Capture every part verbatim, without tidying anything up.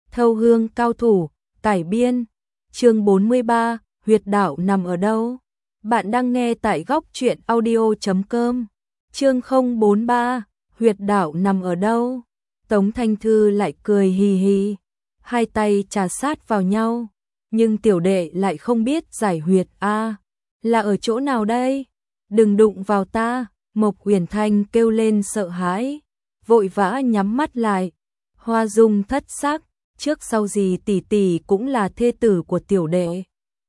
Thâu hương cao thủ, cải biên. Chương bốn mươi ba, huyệt đạo nằm ở đâu? Bạn đang nghe tại góc truyện audio chấm com. Chương không bốn ba, huyệt đạo nằm ở đâu? Tống Thanh Thư lại cười hì hì, hai tay chà sát vào nhau, nhưng tiểu đệ lại không biết giải huyệt a, là ở chỗ nào đây? Đừng đụng vào ta, Mộc Huyền Thanh kêu lên sợ hãi, vội vã nhắm mắt lại. Hoa Dung thất sắc, trước sau gì tỷ tỷ cũng là thê tử của tiểu đệ.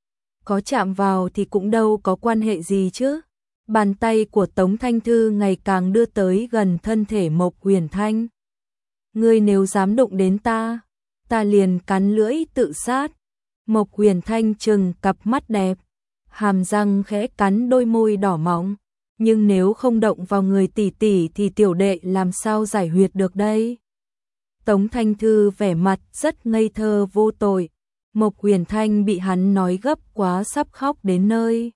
Có chạm vào thì cũng đâu có quan hệ gì chứ. Bàn tay của Tống Thanh Thư ngày càng đưa tới gần thân thể Mộc Huyền Thanh. Ngươi nếu dám đụng đến ta, ta liền cắn lưỡi tự sát. Mộc Huyền Thanh trừng cặp mắt đẹp, hàm răng khẽ cắn đôi môi đỏ mọng. Nhưng nếu không động vào người tỷ tỷ thì tiểu đệ làm sao giải huyệt được đây? Tống Thanh Thư vẻ mặt rất ngây thơ vô tội. Mộc Huyền Thanh bị hắn nói gấp quá sắp khóc đến nơi.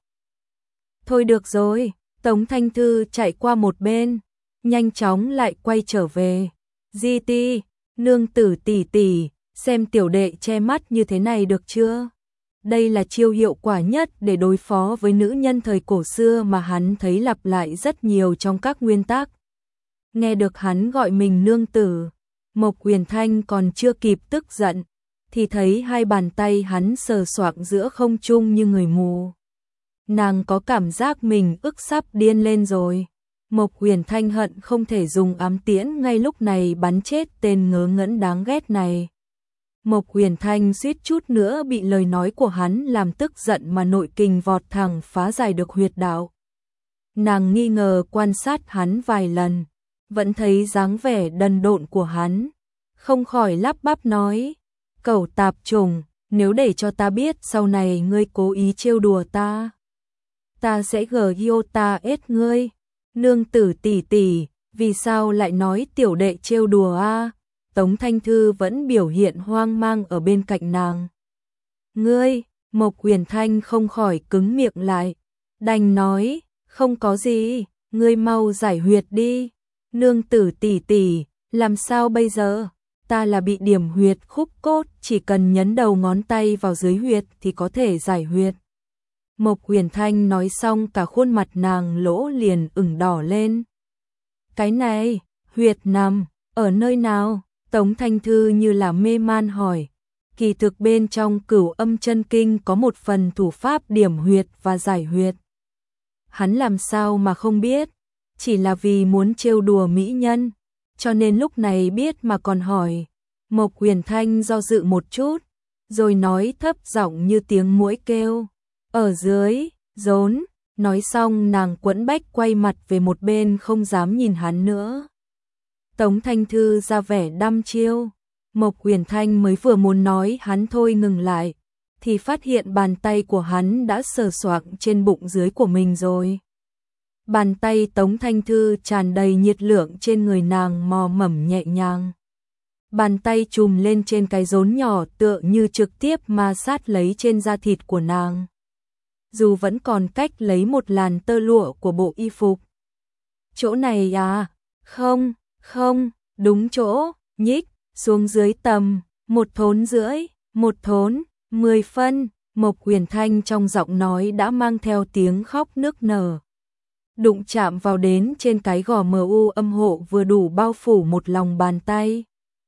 Thôi được rồi, Tống Thanh Thư chạy qua một bên, nhanh chóng lại quay trở về. Di ti, nương tử tỷ tỷ, xem tiểu đệ che mắt như thế này được chưa? Đây là chiêu hiệu quả nhất để đối phó với nữ nhân thời cổ xưa mà hắn thấy lặp lại rất nhiều trong các nguyên tắc. Nghe được hắn gọi mình nương tử, Mộc Huyền Thanh còn chưa kịp tức giận, thì thấy hai bàn tay hắn sờ soạng giữa không trung như người mù. Nàng có cảm giác mình ức sắp điên lên rồi. Mộc Huyền Thanh hận không thể dùng ám tiễn ngay lúc này bắn chết tên ngớ ngẩn đáng ghét này. Mộc Huyền Thanh suýt chút nữa bị lời nói của hắn làm tức giận mà nội kình vọt thẳng phá giải được huyệt đạo. Nàng nghi ngờ quan sát hắn vài lần, vẫn thấy dáng vẻ đần độn của hắn, không khỏi lắp bắp nói: "Cẩu tạp trùng, nếu để cho ta biết sau này ngươi cố ý trêu đùa ta, ta sẽ gờ yêu ta ết ngươi." Nương tử tỷ tỷ, vì sao lại nói tiểu đệ trêu đùa a? Tống Thanh Thư vẫn biểu hiện hoang mang ở bên cạnh nàng. Ngươi, Mộc Huyền Thanh không khỏi cứng miệng lại, đành nói, không có gì, ngươi mau giải huyệt đi. Nương tử tỷ tỷ, làm sao bây giờ? Ta là bị điểm huyệt khúc cốt, chỉ cần nhấn đầu ngón tay vào dưới huyệt thì có thể giải huyệt. Mộc Huyền Thanh nói xong cả khuôn mặt nàng lỗ liền ửng đỏ lên. Cái này, huyệt nằm ở nơi nào? Tống Thanh Thư như là mê man hỏi. Kỳ thực bên trong Cửu Âm Chân Kinh có một phần thủ pháp điểm huyệt và giải huyệt. Hắn làm sao mà không biết, chỉ là vì muốn trêu đùa mỹ nhân, cho nên lúc này biết mà còn hỏi. Mộc Huyền Thanh do dự một chút, rồi nói thấp giọng như tiếng muỗi kêu. Ở dưới, rốn. Nói xong nàng quẫn bách quay mặt về một bên không dám nhìn hắn nữa. Tống Thanh Thư ra vẻ đăm chiêu. Mộc Huyền Thanh mới vừa muốn nói hắn thôi ngừng lại, thì phát hiện bàn tay của hắn đã sờ soạng trên bụng dưới của mình rồi. Bàn tay Tống Thanh Thư tràn đầy nhiệt lượng trên người nàng mò mẫm nhẹ nhàng. Bàn tay chùm lên trên cái rốn nhỏ tựa như trực tiếp ma sát lấy trên da thịt của nàng. Dù vẫn còn cách lấy một làn tơ lụa của bộ y phục. Chỗ này à? Không, không, đúng chỗ, nhích, xuống dưới tầm, một thốn rưỡi, một thốn, mười phân. Mộc Huyền Thanh trong giọng nói đã mang theo tiếng khóc nức nở. Đụng chạm vào đến trên cái gò mờ u âm hộ vừa đủ bao phủ một lòng bàn tay.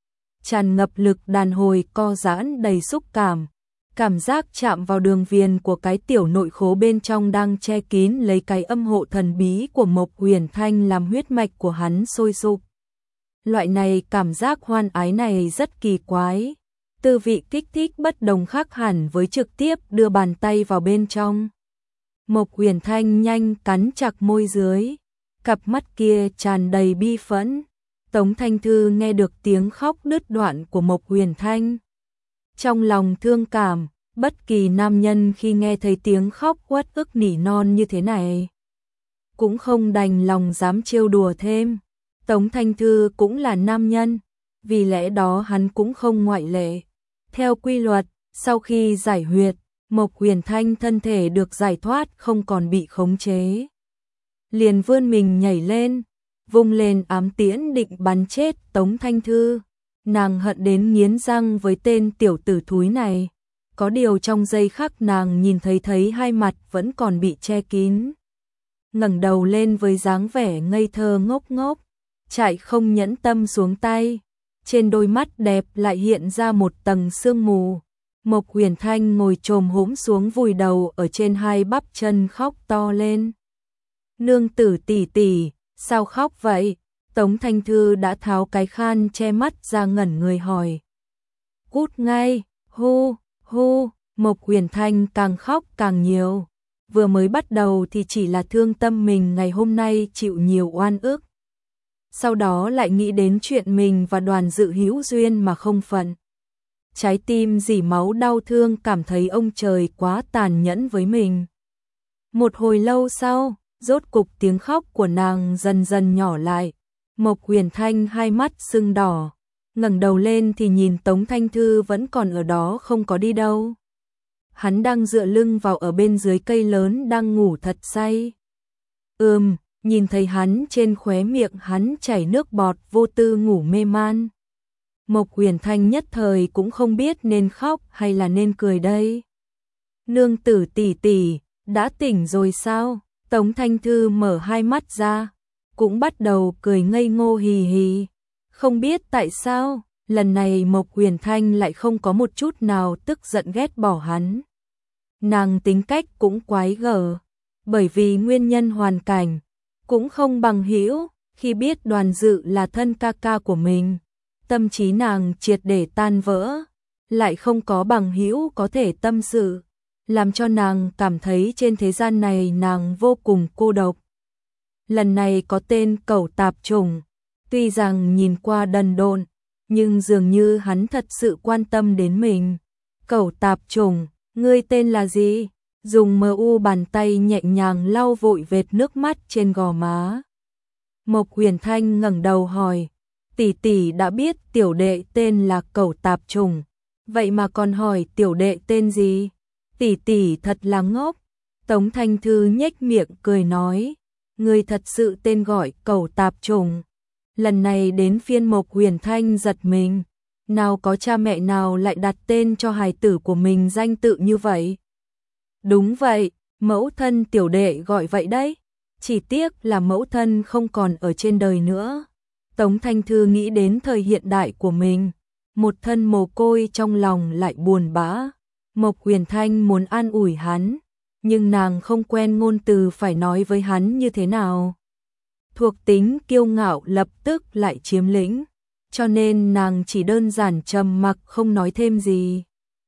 Tràn ngập lực đàn hồi co giãn đầy xúc cảm. Cảm giác chạm vào đường viền của cái tiểu nội khố bên trong đang che kín lấy cái âm hộ thần bí của Mộc Huyền Thanh làm huyết mạch của hắn sôi sục. Loại này cảm giác hoan ái này rất kỳ quái. Tư vị kích thích bất đồng khác hẳn với trực tiếp đưa bàn tay vào bên trong. Mộc Huyền Thanh nhanh cắn chặt môi dưới, cặp mắt kia tràn đầy bi phẫn. Tống Thanh Thư nghe được tiếng khóc đứt đoạn của Mộc Huyền Thanh. Trong lòng thương cảm, bất kỳ nam nhân khi nghe thấy tiếng khóc uất ức nỉ non như thế này, cũng không đành lòng dám trêu đùa thêm. Tống Thanh Thư cũng là nam nhân, vì lẽ đó hắn cũng không ngoại lệ. Theo quy luật, sau khi giải huyệt, Mộc Huyền Thanh thân thể được giải thoát không còn bị khống chế. Liền vươn mình nhảy lên, vung lên ám tiễn định bắn chết Tống Thanh Thư. Nàng hận đến nghiến răng với tên tiểu tử thúi này. Có điều trong giây khắc nàng nhìn thấy thấy hai mặt vẫn còn bị che kín. Ngẩng đầu lên với dáng vẻ ngây thơ ngốc ngốc, chạy không nhẫn tâm xuống tay. Trên đôi mắt đẹp lại hiện ra một tầng sương mù. Mộc Huyền Thanh ngồi chồm hổm xuống vùi đầu ở trên hai bắp chân khóc to lên. Nương tử tỷ tỷ, sao khóc vậy? Tống Thanh Thư đã tháo cái khăn che mắt ra ngẩn người hỏi. Cút ngay, hu, hu, Mộc Huyền Thanh càng khóc càng nhiều. Vừa mới bắt đầu thì chỉ là thương tâm mình ngày hôm nay chịu nhiều oan ức. Sau đó lại nghĩ đến chuyện mình và Đoàn Dự hữu duyên mà không phận. Trái tim rỉ máu đau thương, cảm thấy ông trời quá tàn nhẫn với mình. Một hồi lâu sau, rốt cục tiếng khóc của nàng dần dần nhỏ lại. Mộc Huyền Thanh hai mắt sưng đỏ, ngẩng đầu lên thì nhìn Tống Thanh Thư vẫn còn ở đó không có đi đâu. Hắn đang dựa lưng vào ở bên dưới cây lớn đang ngủ thật say. Ừm, nhìn thấy hắn trên khóe miệng hắn chảy nước bọt vô tư ngủ mê man. Mộc Huyền Thanh nhất thời cũng không biết nên khóc hay là nên cười đây. Nương tử tỷ tỷ, đã tỉnh rồi sao? Tống Thanh Thư mở hai mắt ra, cũng bắt đầu cười ngây ngô hì hì. Không biết tại sao, lần này Mộc Huyền Thanh lại không có một chút nào tức giận ghét bỏ hắn. Nàng tính cách cũng quái gở, bởi vì nguyên nhân hoàn cảnh, cũng không bằng hữu, khi biết Đoàn Dự là thân ca ca của mình, tâm trí nàng triệt để tan vỡ, lại không có bằng hữu có thể tâm sự, làm cho nàng cảm thấy trên thế gian này nàng vô cùng cô độc. Lần này có tên cẩu tạp chủng, tuy rằng nhìn qua đần độn, nhưng dường như hắn thật sự quan tâm đến mình. Cẩu tạp chủng, ngươi tên là gì? Dùng mờ u bàn tay nhẹ nhàng lau vội vệt nước mắt trên gò má. Mộc Huyền Thanh ngẩng đầu hỏi, tỷ tỷ đã biết tiểu đệ tên là cẩu tạp chủng, vậy mà còn hỏi tiểu đệ tên gì? Tỷ tỷ thật là ngốc. Tống Thanh Thư nhếch miệng cười nói, ngươi thật sự tên gọi cẩu tạp chủng. Lần này đến phiên Mộc Huyền Thanh giật mình, nào có cha mẹ nào lại đặt tên cho hài tử của mình danh tự như vậy. Đúng vậy, mẫu thân tiểu đệ gọi vậy đấy, chỉ tiếc là mẫu thân không còn ở trên đời nữa. Tống Thanh Thư nghĩ đến thời hiện đại của mình, một thân mồ côi trong lòng lại buồn bã. Mộc Huyền Thanh muốn an ủi hắn, nhưng nàng không quen ngôn từ phải nói với hắn như thế nào. Thuộc tính kiêu ngạo lập tức lại chiếm lĩnh, cho nên nàng chỉ đơn giản trầm mặc không nói thêm gì.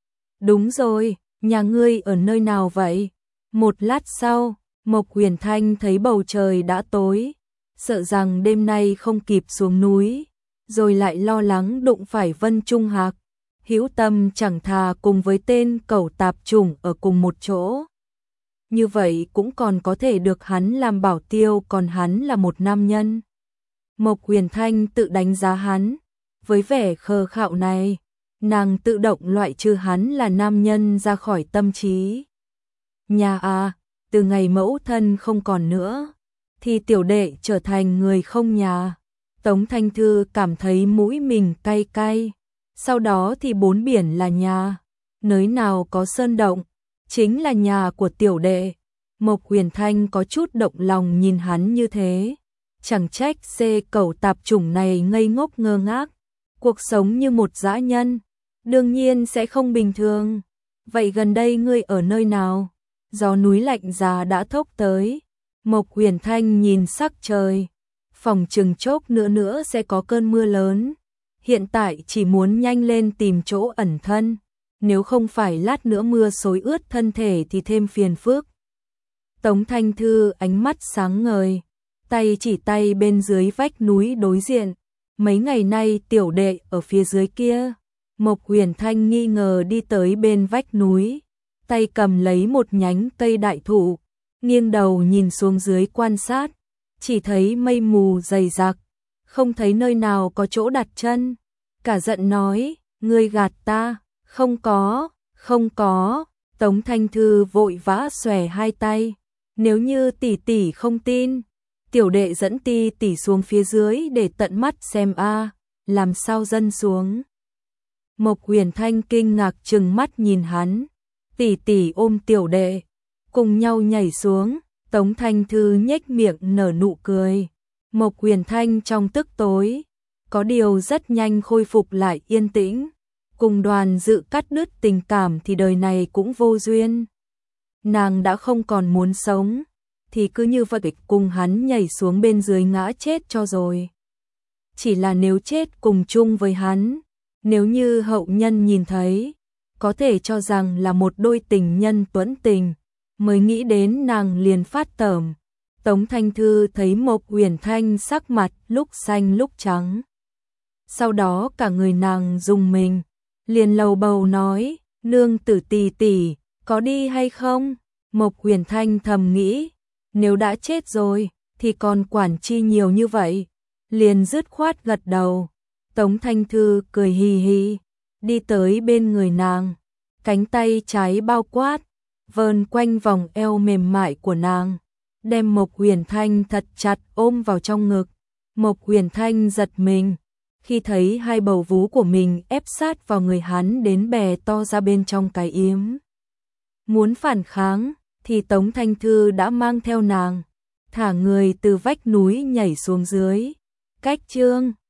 Đúng rồi, nhà ngươi ở nơi nào vậy? Một lát sau, Mộc Huyền Thanh thấy bầu trời đã tối, sợ rằng đêm nay không kịp xuống núi, rồi lại lo lắng đụng phải Vân Trung Hạc. Hữu tâm chẳng thà cùng với tên cẩu tạp chủng ở cùng một chỗ. Như vậy cũng còn có thể được hắn làm bảo tiêu, còn hắn là một nam nhân. Mộc Huyền Thanh tự đánh giá hắn, với vẻ khờ khạo này, nàng tự động loại trừ hắn là nam nhân ra khỏi tâm trí. Nhà à, từ ngày mẫu thân không còn nữa, thì tiểu đệ trở thành người không nhà. Tống Thanh Thư cảm thấy mũi mình cay cay. Sau đó thì bốn biển là nhà, nơi nào có sơn động, chính là nhà của tiểu đệ. Mộc Huyền Thanh có chút động lòng nhìn hắn như thế. Chẳng trách xê cẩu tạp chủng này ngây ngốc ngơ ngác, cuộc sống như một dã nhân, đương nhiên sẽ không bình thường. Vậy gần đây ngươi ở nơi nào? Gió núi lạnh giá đã thốc tới. Mộc Huyền Thanh nhìn sắc trời, phòng chừng chốc nữa nữa sẽ có cơn mưa lớn. Hiện tại chỉ muốn nhanh lên tìm chỗ ẩn thân, nếu không phải lát nữa mưa xối ướt thân thể thì thêm phiền phức. Tống Thanh Thư ánh mắt sáng ngời, tay chỉ tay bên dưới vách núi đối diện. Mấy ngày nay tiểu đệ ở phía dưới kia. Mộc Huyền Thanh nghi ngờ đi tới bên vách núi, tay cầm lấy một nhánh cây đại thụ, nghiêng đầu nhìn xuống dưới quan sát, chỉ thấy mây mù dày đặc, không thấy nơi nào có chỗ đặt chân. Cả giận nói, ngươi gạt ta, không có, không có. Tống Thanh Thư vội vã xòe hai tay, nếu như tỷ tỷ không tin, tiểu đệ dẫn ti tỷ xuống phía dưới để tận mắt xem a. làm sao dâng xuống. Mộc Huyền Thanh kinh ngạc trừng mắt nhìn hắn, tỷ tỷ ôm tiểu đệ, cùng nhau nhảy xuống. Tống Thanh Thư nhếch miệng nở nụ cười. Mộc Huyền Thanh trong tức tối, có điều rất nhanh khôi phục lại yên tĩnh. Cùng Đoàn Dự cắt đứt tình cảm thì đời này cũng vô duyên. Nàng đã không còn muốn sống, thì cứ như vậy cùng hắn nhảy xuống bên dưới ngã chết cho rồi. Chỉ là nếu chết cùng chung với hắn, nếu như hậu nhân nhìn thấy, có thể cho rằng là một đôi tình nhân tuẫn tình, mới nghĩ đến nàng liền phát tởm. Tống Thanh Thư thấy Mộc Huyền Thanh sắc mặt lúc xanh lúc trắng. Sau đó cả người nàng rùng mình, liền lầu bầu nói, nương tử tỷ tỷ, có đi hay không? Mộc Huyền Thanh thầm nghĩ, nếu đã chết rồi, thì còn quản chi nhiều như vậy, liền dứt khoát gật đầu. Tống Thanh Thư cười hì hì, đi tới bên người nàng, cánh tay trái bao quát, vờn quanh vòng eo mềm mại của nàng, đem Mộc Huyền Thanh thật chặt ôm vào trong ngực. Mộc Huyền Thanh giật mình, khi thấy hai bầu vú của mình ép sát vào người hắn đến bè to ra bên trong cái yếm. Muốn phản kháng, thì Tống Thanh Thư đã mang theo nàng, thả người từ vách núi nhảy xuống dưới. Cách chương